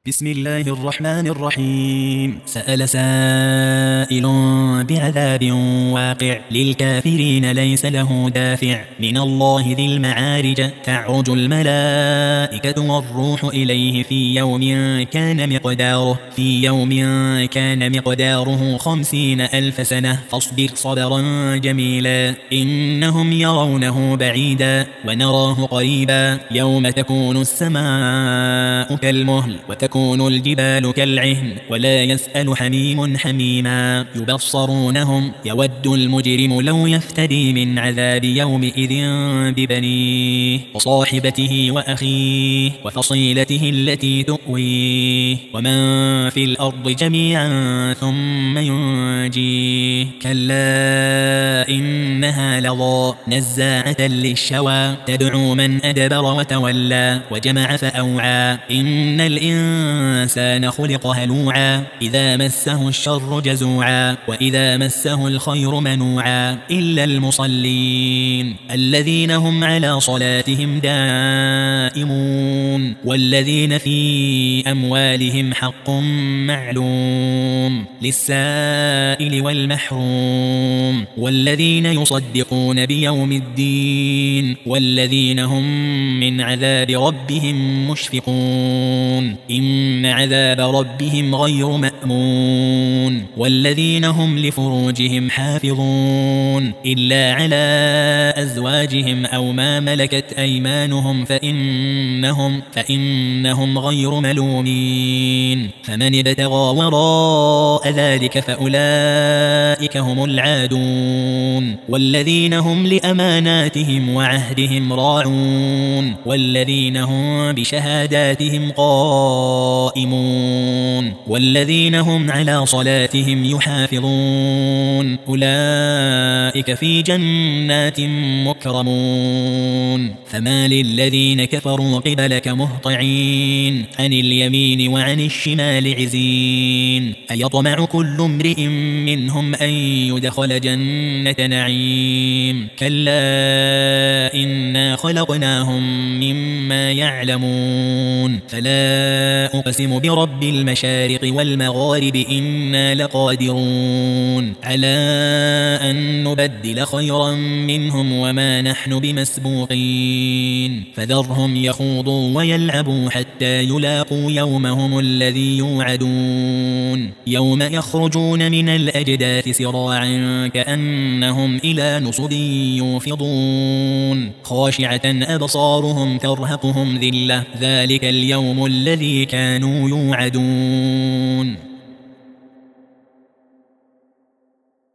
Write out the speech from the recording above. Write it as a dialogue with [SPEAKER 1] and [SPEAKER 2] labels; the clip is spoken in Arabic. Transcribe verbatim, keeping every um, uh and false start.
[SPEAKER 1] بسم الله الرحمن الرحيم. سأل سائل بعذاب واقع للكافرين ليس له دافع من الله ذي المعارج. تعرج الملائكة والروح إليه في يوم كان مقداره في يوم كان مقداره خمسين ألف سنة فاصبر صبرا جميلا إنهم يرونه بعيدا ونراه قريبا يوم تكون السماء كالمهل وتكون تكون الجبال كالعهن ولا يسأل حميم حميما يبصرونهم يود المجرم لو يفتدي من عذاب يومئذ ببنيه وصاحبته وأخيه وفصيلته التي تؤويه ومن في الأرض جميعا ثم ينجيه كلا إنها لظى نزاعة للشوى تدعو من أدبر وتولى وجمع فأوعى إن الإنسان الإنسان خلق هلوعا إذا مسه الشر جزوعا وإذا مسه الخير منوعا إلا المصلين الذين هم على صلاتهم دائمون والذين في أموالهم حق معلوم للسائل والمحروم والذين يصدقون بيوم الدين والذين هم من عذاب ربهم مشفقون إن عذاب ربهم غير مأمون والذين هم لفروجهم حافظون إلا على أزواجهم أو ما ملكت أيمانهم فإنهم, فإنهم غير ملومين فمن ابتغى وراء ذلك فأولئك هم العادون والذين هم لأماناتهم وعهدهم راعون والذين هم بشهاداتهم قائمون والذين هم على صلاتهم يحافظون أولئك في جنات مكرمون فما للذين كفروا قبلك مهطعين عن اليمين وعن الشمال عزين أيطمع كل امرئ منهم أن يدخل جنة نعيم كلا إنا خلقناهم مما يعلمون فلا أقسم برب المشارق والمغارب إنا لقادرون على أن نبدل خيرا منهم وما نحن بمسبوقين فذرهم يخوضوا ويلعبوا حتى يلاقوا يومهم الذي يوعدون يوم يخرجون من الأجداث سراعا كأنهم إلى نصب يوفضون خاشعة أبصارهم ترهقهم ذلة ذلك اليوم الذي كانوا يوعدون